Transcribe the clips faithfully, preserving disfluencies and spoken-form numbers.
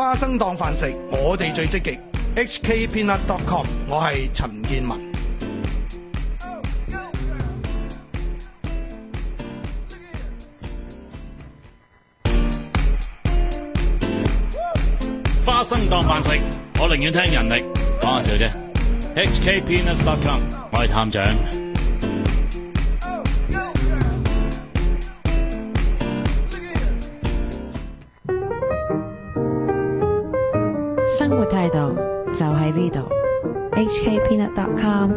花生當飯食，我哋最積極。H K peanut dot com， 我係陳建文。 花生當飯食，我寧願聽人力，講下笑啫。H K peanut dot com， 我係探長。 生活態度就喺呢度。 H K peanut dot com。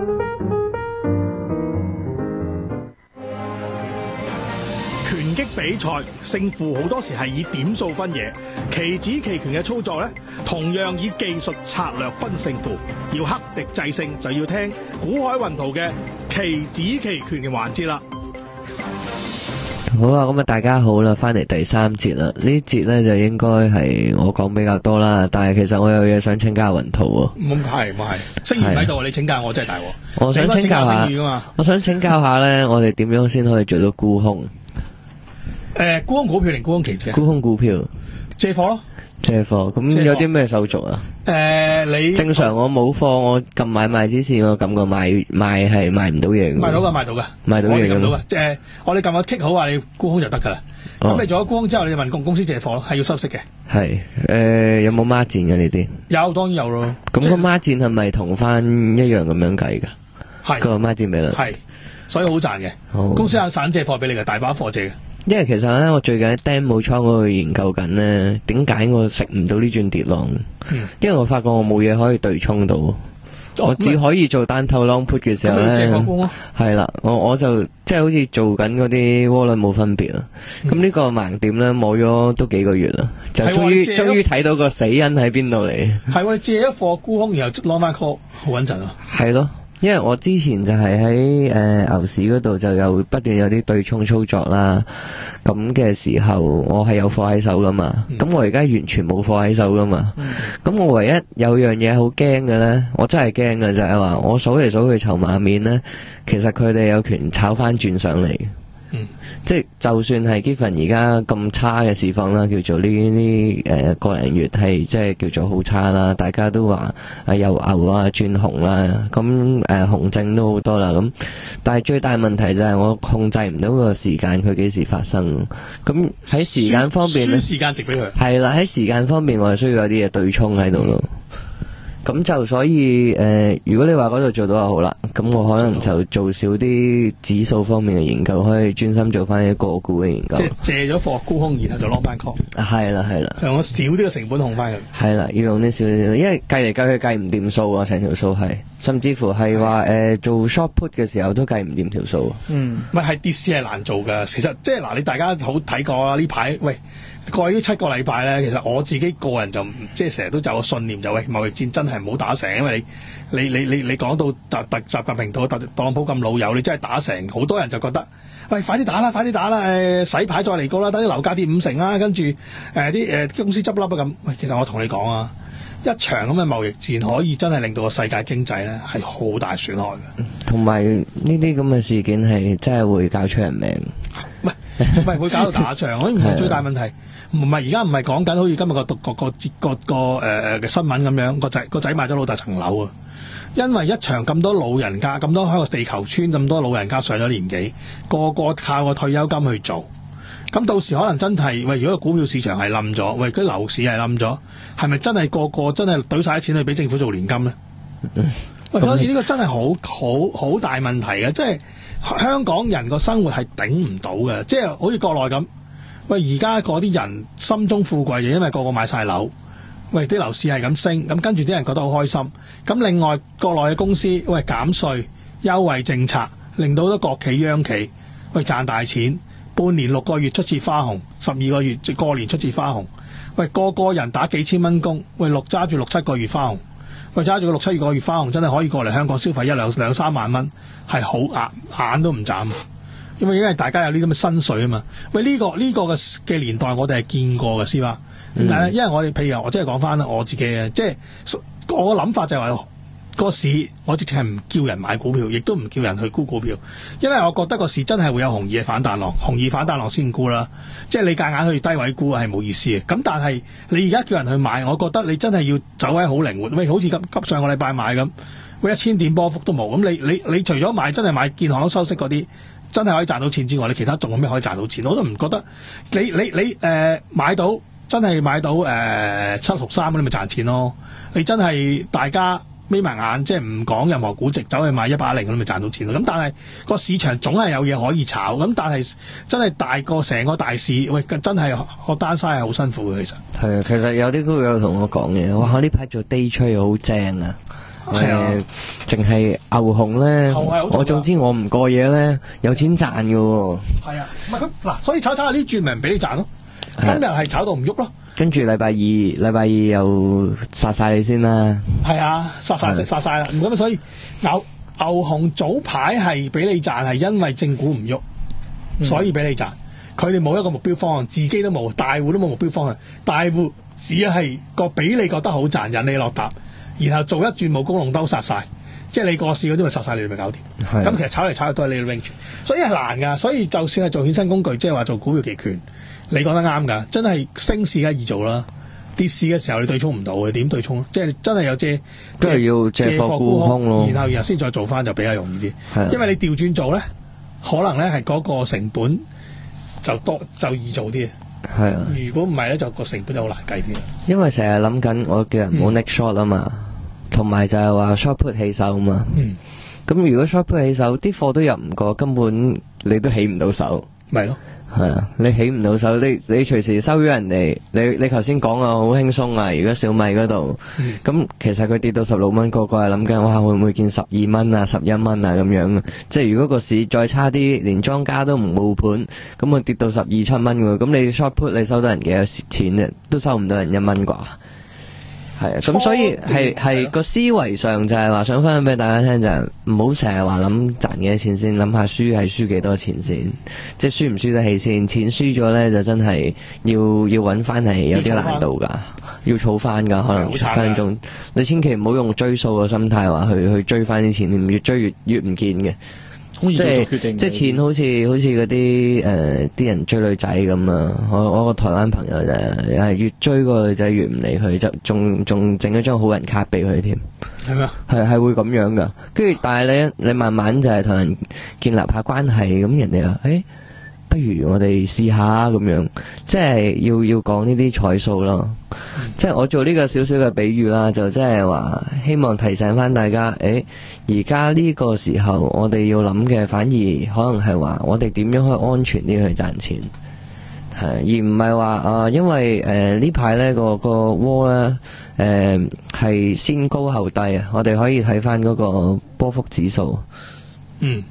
拳擊比賽勝負好多時係以點數分野，棋子棋拳嘅操作呢，同樣以技術策略分勝負。要克敵制勝，就要聽古海雲圖嘅棋子棋拳嘅環節啦。 好啊，咁啊大家好啦，翻嚟第三節啦。呢節咧就應該係我講比較多啦，但係其實我有嘢想請教雲圖喎。 唔係唔係，星源喺度，你請教我真係大鑊。 我想請教下，我想請教下咧，我哋點樣先可以做到沽空？ 誒，沽空股票定沽空期指？ 沽空股票， 借貨咯。 借貨，咁有啲咩手續啊？ 誒、呃，你正常我冇貨，我撳買賣之前，我感覺買賣係賣唔到嘢嘅。 賣到噶，賣到噶， 賣到嘢嘅。 我哋撳到噶，即係我哋撳個 kick 好話，你沽空就得噶啦。咁、哦、你做咗沽空之後，你就問公公司借貨咯，係要收息嘅。係誒、呃，有冇孖展嘅呢啲？ 有，當然有咯。 咁個孖展係咪同翻一樣咁樣計噶？係個孖展比率係，所以好賺嘅。公司有散借貨俾你嘅，大把貨借嘅。 因為其實咧，我最近喺 demo 倉嗰度研究緊咧，點解我食唔到呢轉跌浪？嗯、因為我發覺我冇嘢可以對沖到、哦，我只可以做單頭 long put 嘅時候咧，係啦，我我就即係好似做緊嗰啲窩輪冇分別啦。咁、嗯、呢個盲點咧，摸咗都幾個月啦，就終於終於睇到個死因喺邊度嚟。係喎，你借一貨沽空，然後 long 翻 call， 好穩陣啊！係咯。因為我之前就係喺誒牛市嗰度就有不斷有啲對沖操作啦，咁嘅時候我係有貨喺手噶嘛，咁、嗯、我而家完全冇貨喺手噶嘛，咁、嗯、我唯一有樣嘢好驚嘅咧，我真係驚嘅就係話我數嚟數去籌碼面咧，其實佢哋有權炒翻轉上嚟。嗯，即係就算係 given 而家咁差嘅市況啦，叫做呢啲誒個零月係即係叫做好差啦，大家都話誒由牛啊轉紅啦，咁誒、呃、紅證都好多啦，咁但係最大問題就係我控制唔到個時間，佢幾時發生？咁喺時間方面咧，輸時間值俾佢係啦，喺時間方面我係需要有啲嘢對沖喺度咯。咁就所以誒、呃，如果你話嗰度做到就好啦，咁我可能就做少啲指數方面嘅研究，可以專心做翻啲個股嘅研究。即係借咗貨沽空，然後就 long 翻 call。係啦係啦，就用少啲嘅成本控翻佢。係啦，要用啲少啲，因為計嚟計去計唔掂數啊，成條數係，甚至乎係話誒做 short put 嘅時候都計唔掂條數。嗯，唔係係跌市係難做噶，其實即係嗱，你大家好睇過啊呢排喂。過去呢七個禮拜咧，其實我自己個人就即係成日都有個信念，就喂貿易戰真係唔好打成，因為你你你你你講到特特習近平同特特朗普咁老友，你真係打成，好多人就覺得喂快啲打啦，快啲打啦，誒、呃、洗牌再嚟過啦，等啲樓價跌五成啦，跟住誒啲誒公司執笠啊咁。喂，其實我同你講啊，一場咁嘅貿易戰可以真係令到個世界經濟咧係好大損害嘅，同埋呢啲咁嘅事件係真係會搞出人命。唔係唔係會搞到打仗，嗰啲唔係最大問題。唔係而家唔係講緊好似今日個個個個個誒誒嘅新聞咁樣，個仔個仔買咗老豆層樓啊！因為一場咁多老人家，咁多喺個地球村咁多老人家上咗年紀，個個靠個退休金去做，咁到時可能真係喂，如果個股票市場係冧咗，喂，嗰啲樓市係冧咗，係咪真係個個真係懟晒啲錢去俾政府做年金咧？喂，所以呢個真係好好好大問題嘅，即係香港人個生活係頂唔到嘅，即係好似國內咁。喂，而家嗰啲人心中富貴，就因為個個買晒樓。喂，啲樓市係咁升，咁跟住啲人覺得好開心。咁另外國內嘅公司，喂，減稅、優惠政策，令到好多國企央企喂賺大錢，半年六個月出次花紅，十二個月即過年出次花紅。喂，個個人打幾千蚊工，喂，六揸住六七個月花紅，喂，揸住個六七個月花紅，真係可以過嚟香港消費一兩兩三萬蚊，係好眼眼都唔眨。因為因為大家有呢啲咁嘅薪水啊嘛，喂，呢、這個呢、這個嘅嘅年代我哋係見過嘅，師媽點解咧？因為我哋譬如我即係講翻啦，我自己嘅即係我嘅諗法就係話， 個市我直情係唔叫人買股票，亦都唔叫人去沽股票，因為我覺得個市真係會有熊二嘅反彈浪，熊二反彈浪先沽啦。即係你夾硬去低位沽係冇意思嘅。咁但係你而家叫人去買，我覺得你真係要走位好靈活。喂，好似急急上個禮拜買咁，喂一千點波幅都冇。咁你你你除咗買真係買建行收息嗰啲，真係可以賺到錢之外，你其他仲有咩可以賺到錢？我都唔覺得你你你誒、呃、買到真係買到誒七六三，你咪賺錢咯。你真係大家眯埋眼，即係唔講任何估值，走去買一百零，咁咪賺到錢咯。咁但係個市場總係有嘢可以炒，咁但係真係大個成個大市，喂，真係個單嘥係好辛苦嘅。其實係啊，其實有啲都有同我講嘅，哇！呢排做 day trade 好正啊！ 係啊， 淨係牛熊咧，我總之我唔過嘢咧，有錢賺嘅喎。 係啊，唔係咁嗱，所以炒炒下呢轉咪唔俾你賺咯。今日係炒到唔喐咯。 跟住禮拜二，禮拜二又殺晒你先啦。 係啊，殺晒食殺晒啦。咁所以牛牛熊早排係俾你賺，係因為正股唔喐，所以俾你賺。佢哋冇一個目標方向，自己都冇，大戶都冇目標方向。大戶只係個俾你覺得好賺，引你落搭，然後做一轉武功龍兜殺晒。即係你過市嗰啲咪殺晒你，咪搞掂。咁其實炒嚟炒去都係你嘅 range，所以係難㗎。所以就算係做衍生工具，即係話做股票期權。你講得啱㗎，真係升市梗係易做啦，跌市嘅時候你對沖唔到，你點對沖？即係真係有借， 都係要借貨沽空咯， 然後然後先再做翻就比較容易啲。因為你調轉做咧，可能咧係嗰個成本就多就易做啲。 係啊， 如果唔係咧，就個成本就好難計啲。 因為成日諗緊，我叫人唔好 neck short 啊嘛，同埋、嗯、就係話 short put 起手啊嘛。嗯。咁如果 short put 起手，啲貨都入唔過，根本你都起唔到手。咪咯。係啊，你起唔到手，你你隨時收咗人哋，你你頭先講啊，好輕鬆啊！如果小米嗰度，咁、嗯、其實佢跌到十六蚊，個個係諗緊，哇會唔會見十二蚊啊、十一蚊啊咁樣？即係如果個市再差啲，連莊家都唔護盤，咁啊跌到十二七蚊喎，咁你 short put 你收到人幾多錢啫？都收唔到人一蚊啩？係啊，咁所以係係個思維上就係話想分享俾大家聽，就係唔好成日話諗賺幾多錢先，諗下輸係輸幾多錢先，即係輸唔輸得起先。錢輸咗咧就真係要要揾翻係有啲難度噶，要儲翻噶，可能分分鐘你千祈唔好用追數嘅心態話去去追翻啲錢，你越追越越唔見嘅。即係即係錢好似好似嗰啲誒啲人追女仔咁啊！我我個台灣朋友就係越追個女仔越唔理佢，就仲仲整咗張好人卡俾佢添。係咩？係係會咁樣噶。跟住但係你你慢慢就係同人建立下關係，咁人哋話誒，不如我哋試下咁樣，即係要要講呢啲彩數咯。嗯、即係我做呢個少少嘅比喻啦，就即係話希望提醒翻大家，誒而家呢個時候我哋要諗嘅反而可能係話我哋點樣可以安全啲去賺錢，係而唔係話啊，因為誒、呃、呢排呢個個窩咧誒係先高後低啊，我哋可以睇翻嗰個波幅指數， 嗯。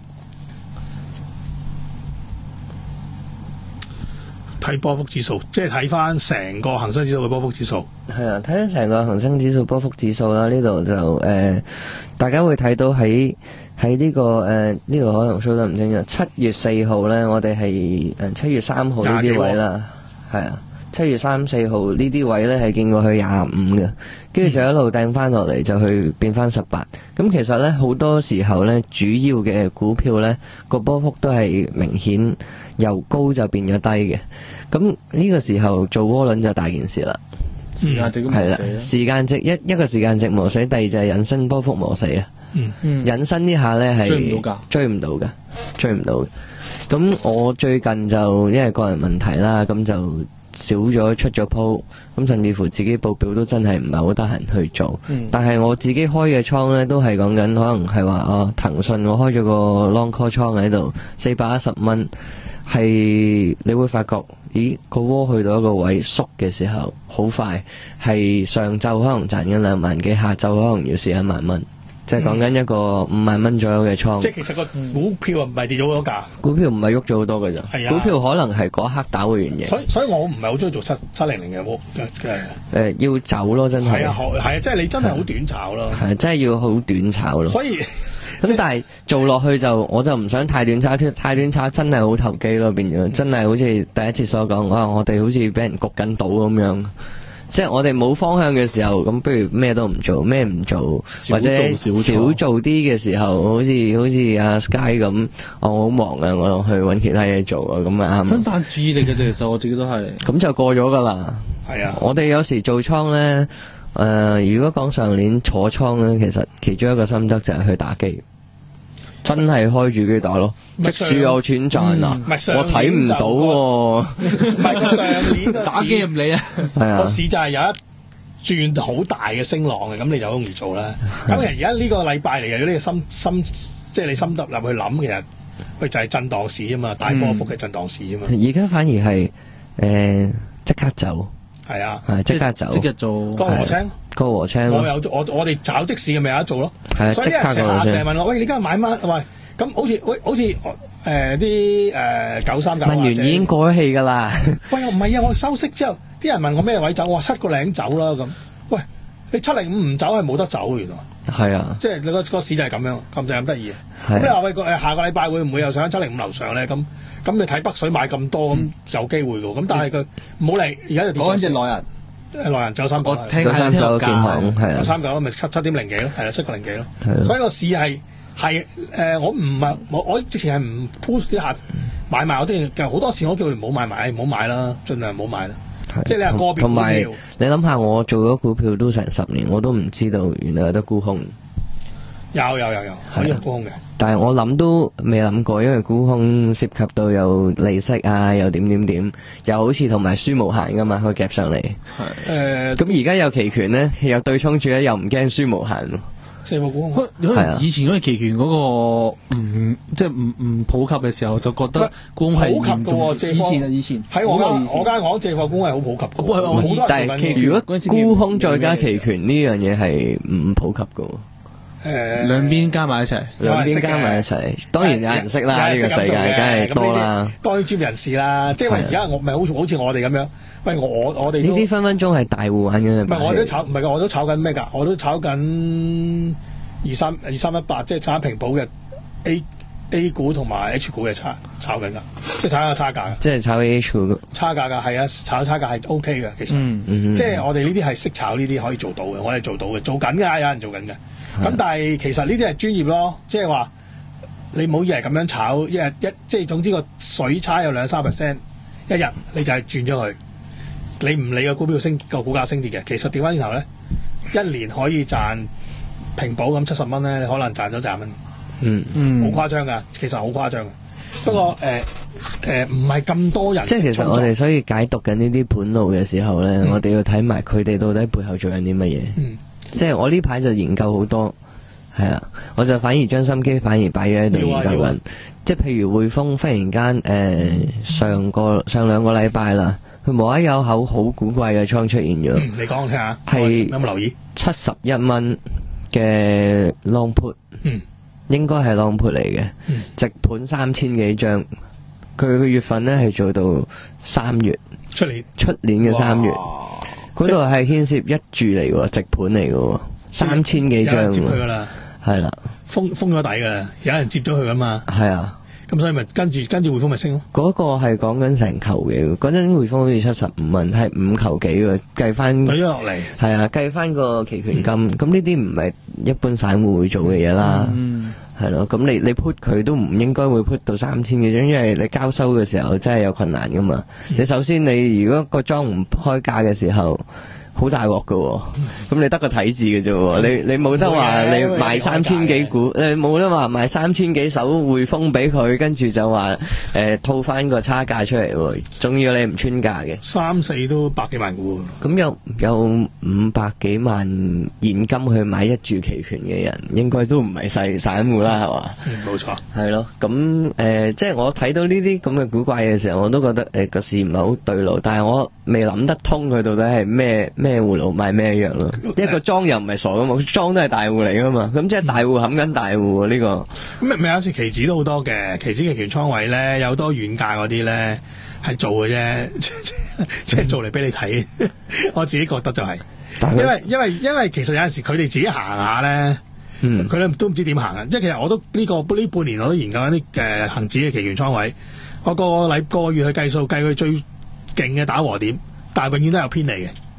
睇波幅指數，即係睇翻成個恒生指數嘅波幅指數。 係啊，睇翻成個恒生指數波幅指數啦。呢度就誒、呃，大家會睇到喺喺呢個誒呢度可能 show 得唔清楚。七月四號咧，我哋係誒七月三號呢啲位啦，係啊，七月三四號呢啲位咧係見過去廿五嘅，跟住就一路掟翻落嚟就去變翻十八。咁其實咧好多時候咧，主要嘅股票咧個波幅都係明顯由高就變咗低嘅。咁呢個時候做窩輪就大件事啦。 時間值係啦，時間值一一個時間值磨死，第二就係引伸波幅磨死啊。 嗯嗯，引伸呢下咧係追唔到噶，追唔到噶，追唔到嘅。咁我最近就因為個人問題啦，咁就少咗出咗鋪，咁甚至乎自己報表都真係唔係好得閒去做。嗯、但係我自己開嘅倉咧，都係講緊可能係話啊，騰訊我開咗個 long call 倉喺度，四百一十蚊。係你會發覺，咦個窩去到一個位縮嘅時候，好快係上晝可能賺緊兩萬幾，下晝可能要試一萬蚊，即係講緊一個五萬蚊左右嘅倉。 即係其實個股票唔係跌咗好多價， 股票唔係喐咗好多嘅咋。 係啊， 股票可能係嗰一刻打會完嘢。 所以所以我唔係好中意做七七零零嘅窩嘅。 誒，要走咯，真係。 係啊，係啊，即係你真係好短炒咯。 係，真係要好短炒咯。 所以。 咁但係做落去就我就唔想太短炒，太短炒真係好投機咯，變咗真係好似第一次所講，哇！我哋好似俾人焗緊賭咁樣， 即係我哋冇方向嘅時候，咁不如咩都唔做，咩唔做，或者少做啲嘅時候，好似好似阿 Sky 咁，我好忙啊，我去搵其他嘢做啊，咁啊啱。 分散注意力嘅啫，其實我自己都係。 咁就過咗噶啦。 係啊， 我哋有時做倉咧，誒、呃，如果講上年坐倉咧，其實其中一個心得就係去打機。真係開住機打咯，即使有錢賺啊！我睇唔到喎。 唔係上年個打機唔理啊， 個市就係有一轉好大嘅升浪嘅，咁你就好容易做啦。咁其實而家呢個禮拜嚟嘅，如果你心心即係你心得入去諗，其實佢就係震盪市啊嘛，大波幅嘅震盪市啊嘛。 而家反而係誒即刻走， 係啊， 即刻走， 即刻做江和青。 高和青我有我我哋炒即市嘅咪有得做咯， 係所以啲人成日成日問我，喂，你今日買乜？喂，咁好似喂好似誒啲誒九三九問完已經過咗氣㗎啦。 喂，唔係啊，我收息之後，啲人問我咩位走，我話七個零走啦咁。喂，你七零五唔走係冇得走原來。 係啊， 即係你個個市就係咁樣，咁就咁得意。咁你話喂誒下個禮拜會唔會又上七零五樓上咧？咁咁你睇北水買咁多，咁有機會㗎。咁但係佢唔好理，而家就跌咗。 講緊隻內人。 誒內人九三九， 我聽係聽個價， 九三九咪七七點零幾咯，係啦，七個零幾咯。所以個市係係誒，我唔係我我之前係唔 push 啲客買賣，我之前其實好多時我叫佢哋唔好買賣，唔好買啦，盡量唔好買啦。即係你話個別股票， 同埋你諗下，我做咗股票都成十年，我都唔知道原來有得沽空。 有有有有可以沽空嘅， 但係我諗都未諗過，因為沽空涉及到有利息啊，又點點點，又好似同埋輸無限噶嘛，佢夾上嚟。係誒，咁而家有期權咧，有對沖住咧，又唔驚輸無限。 即係冇沽空。 係啊，以前嗰個期權嗰個唔即係唔唔普及嘅時候，就覺得沽空係普及嘅喎，借貨以前啊，以前喺我間我間行借貨沽空係好普及嘅。好多但係如果沽空再加期權呢樣嘢係唔普及嘅。 誒， 兩邊加埋一齊， 兩邊加埋一齊，當然有人識啦，呢個世界梗係多啦。 當然專業人士啦，即係話而家我唔係好似好似我哋咁樣，喂我我哋呢啲分分鐘係大戶玩嘅。 唔係我都炒，唔係我都炒緊咩㗎？我都炒緊二三二三一八，即係炒平保嘅 A A 股同埋 H 股嘅炒炒緊㗎，即係炒緊個差價。即係炒 H 股差價㗎，係啊，炒差價係 O K 嘅，其實， 嗯嗯、 即係我哋呢啲係識炒呢啲可以做到嘅，我哋做到嘅，做緊㗎，有人做緊嘅。咁但係其實呢啲係專業咯，即係話你唔好以為咁樣炒，一日一即係總之個水差有兩三 percent，一日你就係轉咗去，你唔理個股票升個股價升跌嘅，其實調翻轉頭咧，一年可以賺平保咁七十蚊咧，你可能賺咗廿蚊， 嗯嗯，好誇張㗎，其實好誇張嘅。不過誒誒唔係咁多人， 即係其實我哋所以解讀緊呢啲盤路嘅時候咧，嗯、我哋要睇埋佢哋到底背後做緊啲乜嘢。 嗯即係我呢排就研究好多，係啊，我就反而將心機反而擺咗喺度研究緊。啊啊、即係譬如匯豐忽然間誒、呃、上個上兩個禮拜啦，佢無啦有口好古怪嘅倉出現咗、 嗯。你講聽下， 係有冇留意？ 七十一蚊嘅 long put， 嗯，應該係 long put 嚟嘅， 嗯、 直盤三千幾張，佢個月份咧係做到三月， 出年出年嘅三月。嗰度係牽涉一注嚟嘅，直盤嚟嘅，三千幾張。有人接佢噶啦，係啦， 封封咗底噶啦，有人接咗佢噶嘛。 係啊， 咁所以咪跟住跟住匯豐咪升咯。 嗰個係講緊成球嘅，嗰陣匯豐好似七十五蚊，係五球幾嘅，計翻。 對咗落嚟。係啊，計翻個期權金，咁呢啲唔係一般散戶會做嘅嘢啦。 嗯。 係咯，咁你你 put 佢都唔應該會 put 到三千幾張，因為你交收嘅時候真係有困難噶嘛。嗯、你首先你如果個莊唔開價嘅時候，好大鑊噶，咁你得個睇字嘅啫，你你冇得話你賣三千幾股，誒冇得話賣三千幾手匯豐俾佢，跟住就話誒套翻個差價出嚟，仲要你唔穿價嘅， 三四都百幾萬股， 咁有有五百幾萬現金去買一注期權嘅人，應該都唔係細散戶啦，係嘛？ 嗯，冇錯， 係咯，咁誒、呃，即係我睇到呢啲咁嘅古怪嘅時候，我都覺得誒個、呃、市唔係好對路，但係我未諗得通佢到底係咩咩。咩戶佬買咩一樣咯？一個莊又唔係傻噶嘛，莊都係大戶嚟噶嘛，咁即係大戶冚緊大戶呢個。 咁咪有時期指都好多嘅，期指期權倉位咧有多遠價嗰啲咧係做嘅啫，即係做嚟俾你睇。我自己覺得就係、是，因為因為因為其實有陣時佢哋自己行下咧，佢哋、嗯、都唔知點行啊。即係其實我都呢、這個呢半年我都研究緊啲誒恒指嘅期權倉位，我個禮個月去計數計佢最勁嘅打和點，但係永遠都有偏離嘅。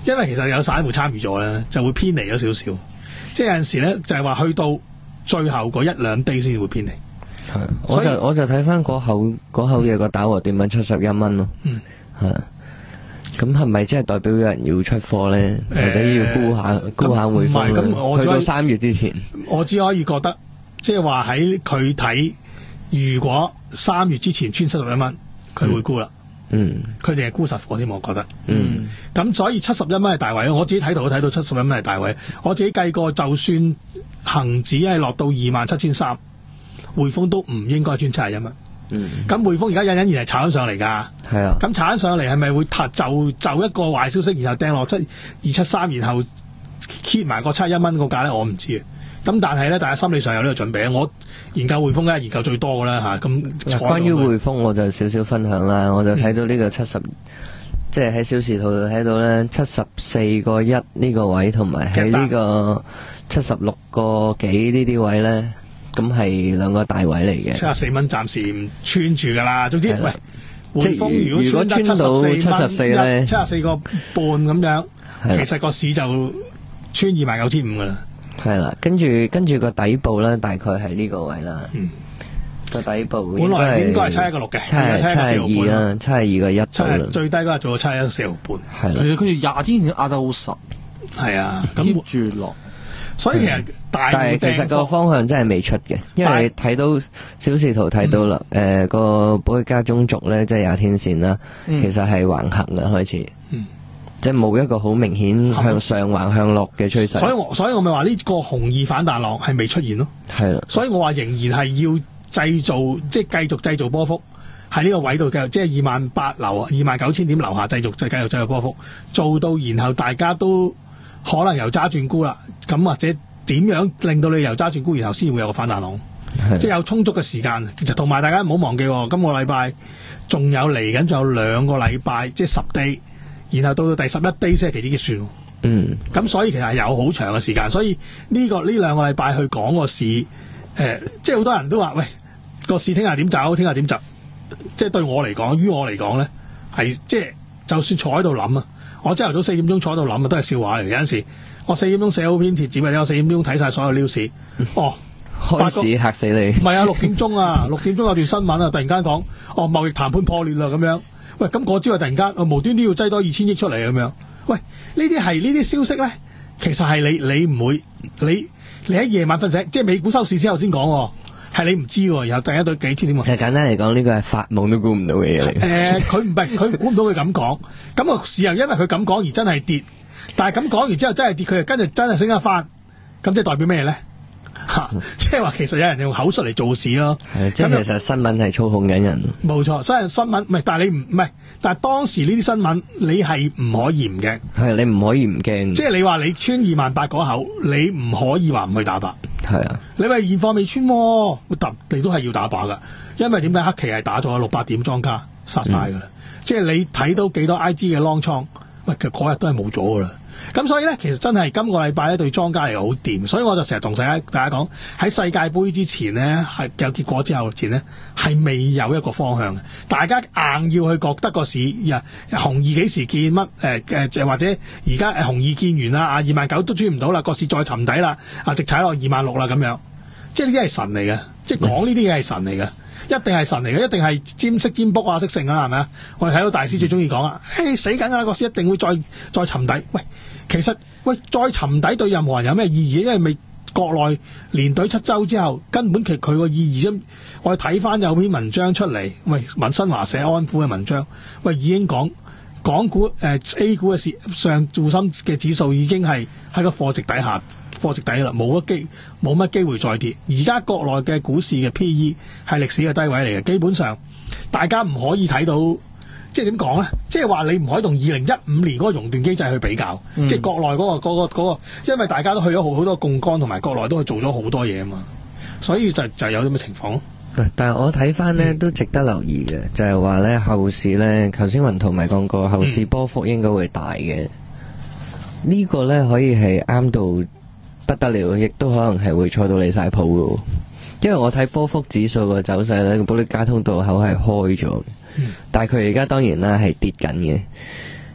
因為其實有散戶參與咗咧，就會偏離咗少少。即係有陣時咧，就係話去到最後嗰一兩滴先會偏離。 係，我就我就睇翻嗰口嗰口嘢個打和點樣七十一蚊咯。嗯，係。咁係咪即係代表有人要出貨咧，或者要沽下沽下匯豐咧？去到三月之前， 我只可以覺得，即係話喺佢睇，如果三月之前穿七十一蚊，佢會沽啦。嗯，佢哋係沽實貨添，我覺得。嗯，咁所以七十一蚊係大位，我自己睇圖都睇到七十一蚊係大位。我自己計過，就算恒指係落到二萬七千三，匯豐都唔應該穿七十一蚊。嗯，咁匯豐而家隱隱然係炒緊上嚟㗎。係啊，咁炒緊上嚟係咪會就就一個壞消息，然後掟落七二七三，然後 keep 埋個七十一蚊個價咧？我唔知。咁但係咧，大家心理上有呢個準備。我研究匯豐咧，研究最多㗎啦嚇。咁關於匯豐，我就少少分享啦。我就睇到呢個七十、嗯，即係喺小時圖度睇到咧七十四個一呢個位，同埋喺呢個七十六個幾呢啲位咧，咁係兩個大位嚟嘅。七十四蚊暫時唔穿住㗎啦。總之，喂，匯豐如果穿到七十四咧， 七十四個半咁樣，其實個市就穿二萬九千五㗎啦。 係啦，跟住跟住個底部咧，大概係呢個位啦。嗯，個底部本來應該係七一個六嘅， 七七二啦，七二個一度啦。 最低嗰日做到七一四毫半。 係啦， 其實佢哋廿天線壓得好實。 係啊， 咁住落。 所以其實大， 但係其實個方向真係未出嘅，因為睇到小時圖睇到啦，誒個保歷加中軸咧，即係廿天線啦，其實係橫行嘅開始。嗯。即係冇一個好明顯向上橫向落嘅趨勢， 所以我所以我咪話呢個紅二反彈浪係未出現咯，係啦，所以我話仍然係要製造，即係繼續製造波幅喺呢個位度嘅，即係二萬八樓啊，二萬九千點樓下繼續繼續製造波幅，做到然後大家都可能由揸轉沽啦，咁或者點樣令到你由揸轉沽，然後先會有個反彈浪，即係有充足嘅時間。其實同埋大家唔好忘記，今個禮拜仲有嚟緊，仲有兩個禮拜，即係十 day。然後到到第十一 day 先係期指結算，嗯，咁所以其實係有好長嘅時間，所以呢、這個呢兩個禮拜去講個市，誒、呃，即係好多人都話，喂，個市聽日點走，聽日點走，即係對我嚟講，於我嚟講咧，係即係就算坐喺度諗啊，我朝頭早四點鐘坐喺度諗啊，都係笑話嚟。有陣時我四點鐘寫好篇貼紙，或者我四點鐘睇晒所有 news，哦， 開始嚇死你， 唔係啊，六點鐘啊，六點鐘有段新聞啊，突然間講，哦，貿易談判破裂啦咁樣。喂，咁嗰朝啊，突然間，我無端端要擠多二千億出嚟咁樣。喂，呢啲係呢啲消息咧，其實係你你唔會，你你喺夜晚瞓醒，即係美股收市之後先講，係你唔知喎。然後突然間對幾千點喎。 其實簡單嚟講，呢個係發夢都估唔到嘅嘢嚟。 誒，佢唔係佢估唔到佢咁講，咁個市又因為佢咁講而真係跌，但係咁講完之後真係跌，佢又跟住真係升一翻，咁即係代表咩咧？吓、嗯，即係話其實有人用口述嚟做事咯。 係，即係其實新聞係操控緊人。 冇錯，所以新聞唔係，但係你唔唔係，但係當時呢啲新聞你係唔可以唔驚。係，你唔可以唔驚。即係你話你穿二萬八嗰口，你唔可以話唔去打靶。係啊，你話現貨未穿，揼你都係要打靶噶，因為點解黑期係打咗六百點莊家殺晒噶啦。即係你睇到幾多 I G 嘅 long 倉，喂，其實嗰日都係冇咗噶啦。咁所以咧，其實真係今個禮拜咧對莊家係好掂，所以我就成日同大家大家講，喺世界盃之前呢，係有結果之後前呢，係未有一個方向嘅。大家硬要去覺得個市呀紅二幾時見乜誒誒，或者而家誒紅二見完啦，啊二萬九都穿唔到啦，個市再沉底啦，啊直踩落二萬六啦咁樣，即係呢啲係神嚟嘅，即係講呢啲嘢係神嚟嘅。一定係神嚟嘅，一定係占識占卜啊，識成啊，係咪啊？我哋睇到大師最中意講啊，誒死緊啊，個市一定會再再沉底。喂，其實喂再沉底對任何人有咩意義？因為未國內連隊七周之後，根本其實佢個意義啫。我哋睇翻有篇文章出嚟，喂，文新華寫安撫嘅文章，喂已經講港股誒、呃、A 股嘅市上滬深嘅指數已經係喺個貨值底下。貨值底啦，冇乜機冇乜機會再跌。而家國內嘅股市嘅 P E 係歷史嘅低位嚟嘅，基本上大家唔可以睇到，即係點講咧？即係話你唔可以同二零一五年嗰個熔斷機制去比較，嗯、即係國內嗰、嗰個嗰、嗰個嗰個，因為大家都去咗好好多槓桿，同埋國內都去做咗好多嘢啊嘛，所以就就有咁嘅情況咯。 但係我睇翻呢、嗯、都值得留意嘅，就係話咧後市咧，頭先雲圖咪講過，後市波幅應該會大嘅。嗯、呢個咧可以係啱到不得了，亦都可能係會錯到離晒譜嘅，因為我睇波幅指數個走勢咧，保歷加通道口係開咗，嗯、但係佢而家當然啦係跌緊嘅。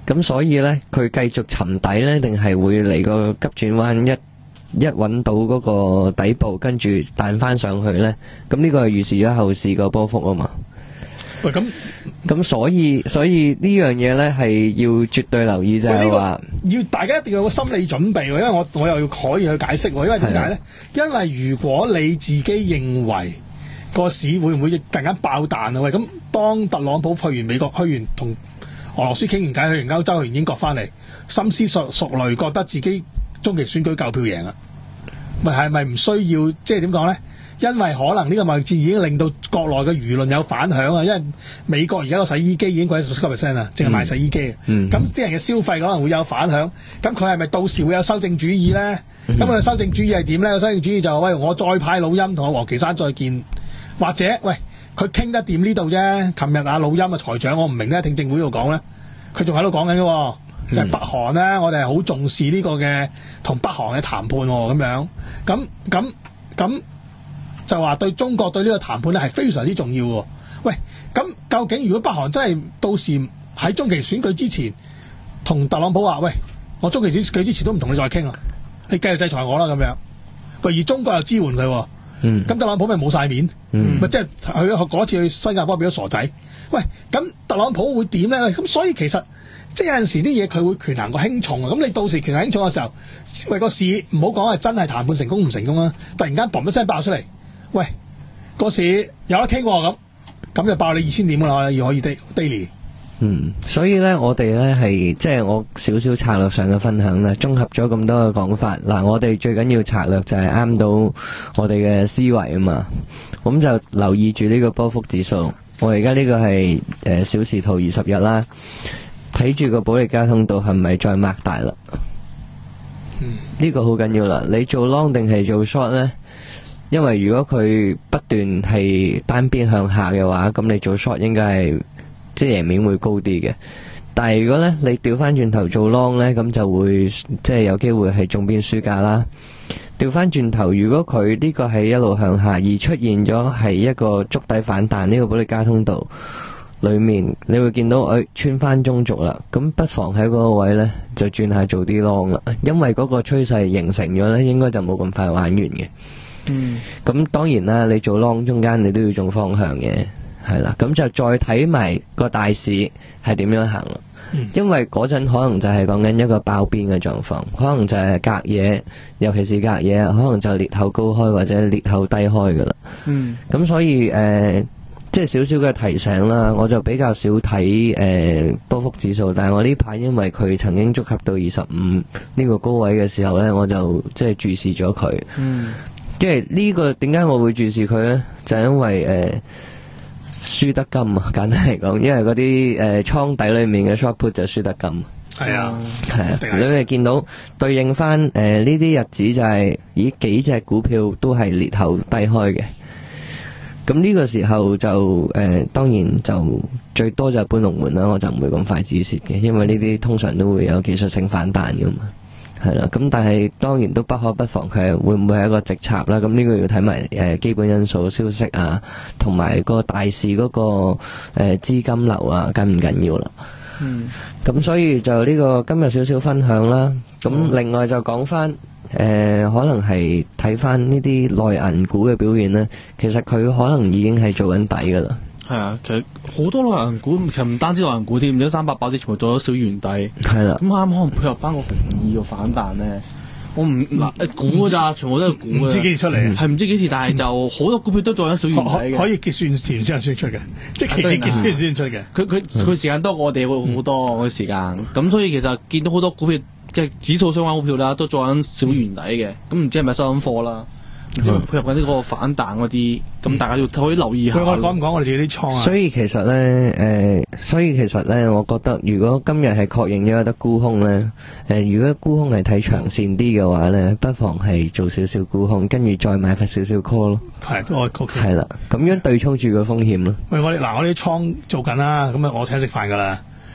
咁所以咧，佢繼續沉底咧，定係會嚟個急轉彎一一揾到嗰個底部，跟住彈翻上去咧？咁呢個係預示咗後市個波幅啊嘛。 喂，咁咁所以所以呢樣嘢咧係要絕對留意，就係話要大家一定要有個心理準備喎，因為我我又要可以去解釋喎，因為點解咧？因為如果你自己認為個市會唔會突然間爆彈啊？喂，咁當特朗普去完美國，去完同俄羅斯傾完偈，去完歐洲，去完英國翻嚟，深思熟熟慮，覺得自己中期選舉夠票贏啊，咪係咪唔需要即係點講咧？因為可能呢個貿易戰已經令到國內嘅輿論有反響啊，因為美國而家個洗衣機已經貴咗十個 percent 啊，淨係賣洗衣機。咁啲、嗯嗯、人嘅消費可能會有反響，咁佢係咪到時會有修正主義咧？咁佢、嗯、修正主義係點咧？個修正主義就係、喂，我再派老陰同阿王岐山再見，或者喂佢傾得掂呢度啫。琴日阿老陰啊財長，我唔明咧，聽證會度講咧，佢仲喺度講緊嘅，就係、是、北韓咧，我哋係好重視呢個嘅同北韓嘅談判咁樣，咁咁咁。就話對中國對呢個談判咧係非常之重要喎。喂，咁究竟如果北韓真係到時喺中期選舉之前同特朗普話，喂，我中期選舉之前都唔同你再傾啦，你繼續制裁我啦咁樣。而中國又支援佢，咁、嗯、特朗普咪冇晒面，咪即係佢嗰次去新加坡變咗傻仔。喂，咁特朗普會點咧？咁所以其實即係有陣時啲嘢佢會權衡個輕重啊。咁你到時權衡輕重嘅時候，喂個市唔好講係真係談判成功唔成功啦，突然間嘣一聲爆出嚟。喂，個市有得傾喎，咁咁就爆你二千點噶啦，要可以 daily。 嗯，所以咧，我哋咧係即係我少少策略上嘅分享咧，綜合咗咁多嘅講法。嗱，我哋最緊要策略就係啱到我哋嘅思維啊嘛。咁就留意住呢個波幅指數。我而家呢個係誒、呃、小時圖二十日啦，睇住個保利加通道係咪再擘大啦？嗯，呢個好緊要啦。你做 long 定係做 short 咧？因為如果佢不斷係單邊向下嘅話，咁你做 short 應該係即係贏面會高啲嘅。但係如果咧你調翻轉頭做 long 咧，咁就會即係有機會係中邊輸價啦。調翻轉頭，如果佢呢個係一路向下而出現咗係一個築底反彈，呢個保利加通道裏面你會見到誒、哎、穿翻中軸啦，咁不妨喺嗰個位咧就轉下做啲 long 啦，因為嗰個趨勢形成咗咧，應該就冇咁快玩完嘅。嗯，咁當然啦，你做 long 中間你都要中方向嘅，係啦，咁就再睇埋個大市係點樣行咯。嗯、因為嗰陣可能就係講緊一個爆邊嘅狀況，可能就係隔夜，尤其是隔夜，可能就裂口高開或者裂口低開噶啦。嗯，咁所以誒、呃，即係少少嘅提醒啦，我就比較少睇誒、呃、波幅指數，但係我呢排因為佢曾經觸及到二十五呢個高位嘅時候咧，我就即係注視咗佢。嗯。即係呢個點解我會注視佢咧？就係、因為誒輸、呃、得金啊，簡單嚟講，因為嗰啲誒倉底裏面嘅 short put 就輸得金。係啊，係啊，你哋見到對應翻誒呢啲日子就係、是，咦幾隻股票都係裂口低開嘅。咁呢個時候就誒、呃、當然就最多就係搬龍門啦，我就唔會咁快止蝕嘅，因為呢啲通常都會有技術性反彈噶嘛。係啦，咁但係當然都不可不防佢會唔會係一個直插啦？咁呢個要睇埋誒基本因素、消息啊，同埋個大市嗰、那個誒資、呃、金流啊，緊唔緊要啦？嗯，咁所以就呢個今日少少分享啦。咁另外就講翻誒，可能係睇翻呢啲內銀股嘅表現咧，其實佢可能已經係做緊底噶啦。 係啊，其實好多內銀股，其實唔單止內銀股添，唔知三百八啲全部做咗小圓底。係啦，咁啱可能配合翻個紅二個反彈咧。我唔嗱估噶咋，全部都係估嘅。唔知幾時出嚟，係唔知幾時，但係就好多股票都做緊小圓底嘅。可以結算前先先出嘅，即係期指結算先出嘅。佢佢佢時間多過我哋會好多嘅時間，咁所以其實見到好多股票嘅指數相關股票啦，都做緊小圓底嘅。咁唔知係咪收緊貨啦？因為配合緊呢個反彈嗰啲，咁、嗯、大家要可以留意下。我講唔講我哋自己啲倉啊？所以其實咧，誒、 呃，所以其實咧，我覺得如果今日係確認咗有得沽空咧，誒、呃，如果沽空係睇長線啲嘅話咧，不妨係做少少沽空，跟住再買翻少少 call 咯。係，我 OK。係啦，咁樣對沖住個風險咯。喂，我哋嗱，我啲倉做緊啦，咁啊，我請食飯噶啦。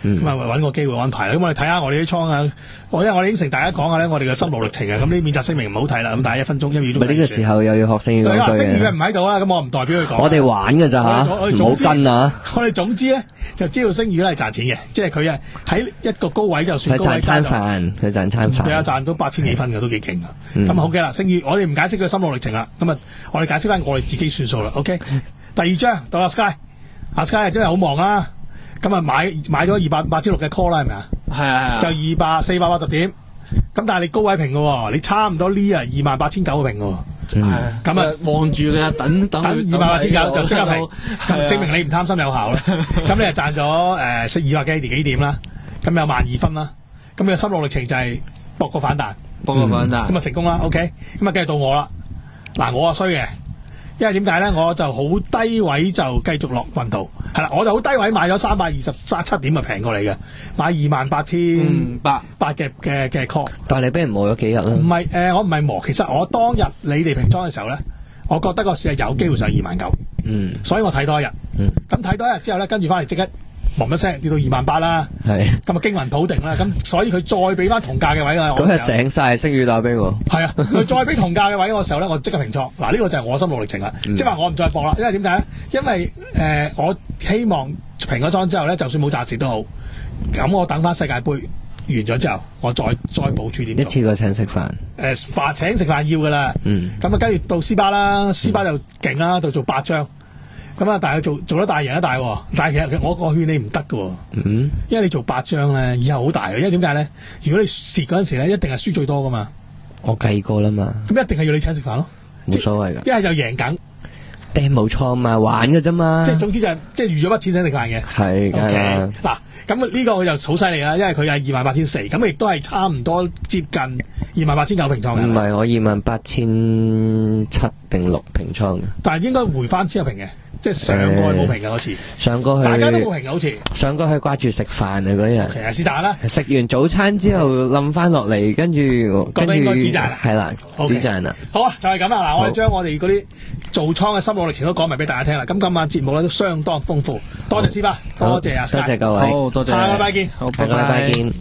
咁啊揾個機會安排啦。咁我哋睇下我哋啲倉啊，我因為我哋應承大家講下咧，我哋嘅心路歷程啊，咁呢免責聲明唔好睇啦，咁大家一分鐘一秒鐘。 呢個時候又要學聲語講句嘅。 聲語唔喺度啦，咁我唔代表佢講。 我哋玩㗎咋嚇，唔好跟啊！ 我哋總之咧就知道聲語咧係賺錢嘅，即係佢啊喺一個高位就算高位佢賺餐飯，佢賺餐飯。 係啊，賺到八千幾分嘅都幾勁啊！咁好嘅啦，聲語我哋唔解釋佢心路歷程啦，咁啊我哋解釋翻我哋自己算數啦。OK， 第二張到阿 Sky， 阿 Sky 真係好忙啦，咁啊買買咗二百八千六嘅 call 啦，係咪啊？ 係啊係啊， 就二百四百八十點，咁但係你高位平嘅，你差唔多呢啊二萬八千九嘅平嘅。 係咁啊，望住嘅，等等等二萬八千九就即刻平，咁證明你唔貪心有效啦。咁你就賺咗誒二百幾幾點啦，咁有萬二分啦。咁你嘅心路歷程就係博個反彈， 博個反彈， 咁啊成功啦。OK，咁啊繼續到我啦。嗱，我啊衰嘅，因為點解咧？我就好低位就繼續落運道，係啦，我就好低位買咗三百二十三七點啊，平過嚟嘅，買二萬八千八八嘅嘅嘅 call。 但係你俾人磨咗幾日啦？ 唔係誒，我唔係磨，其實我當日你哋平倉嘅時候咧，我覺得個市係有機會上二萬九，嗯，所以我睇多一日，嗯，咁睇多一日之後咧，跟住翻嚟即刻嘣一聲跌到二萬八啦，係，咁啊驚魂甫定啦，咁所以佢再俾翻同價嘅位我， 嗰日醒晒聲語打俾我， 係啊，佢再俾同價嘅位我嘅時候咧，我即刻平倉，嗱呢個就係我心路歷程啦，即係話我唔再搏啦，因為點解咧？因為誒、呃、我希望平咗倉之後咧，就算冇賺蝕都好，咁我等翻世界盃完咗之後，我再再部署點做， 一次過請食飯， 誒飯請食飯要噶啦，嗯，咁啊跟住到斯巴啦，斯巴就勁啦，就做八張。咁啊，但係做做得大贏得大，但係其實我我勸你唔得㗎，嗯，因為你做八張咧，以後好大嘅，因為點解咧？如果你蝕嗰陣時咧，一定係輸最多噶嘛。 我計過啦嘛。咁一定係要你請食飯咯， 冇所謂㗎。 一係就贏緊， 掟冇錯嘛，玩㗎啫嘛。 即係總之就係即係預咗筆錢請食飯嘅。 係㗎。Okay. 嗱，咁呢個佢就好犀利啦，因為佢係二萬八千四，咁亦都係差唔多接近二萬八千九平倉嘅。 唔係，我二萬八千七定六平倉嘅。 但係應該回翻之後平嘅。即係上過去冇平嘅嗰次， 上過去大家都冇平嘅好似。 上過去掛住食飯啊嗰日。 其實是但啦。 食完早餐之後冧翻落嚟，跟住跟住。覺得應該止賺啦。係啦，止賺啦。 好啊，就係咁啦。嗱，我哋將我哋嗰啲做倉嘅心路歷程都講埋俾大家聽啦。咁今晚節目咧都相當豐富，多謝師爸，多謝阿 Sky， 多謝各位， 好多謝。 下個禮拜見， 好，下個禮拜見。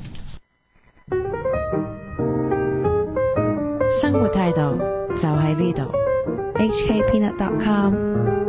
生活態度就喺呢度。 H K Peanut dot com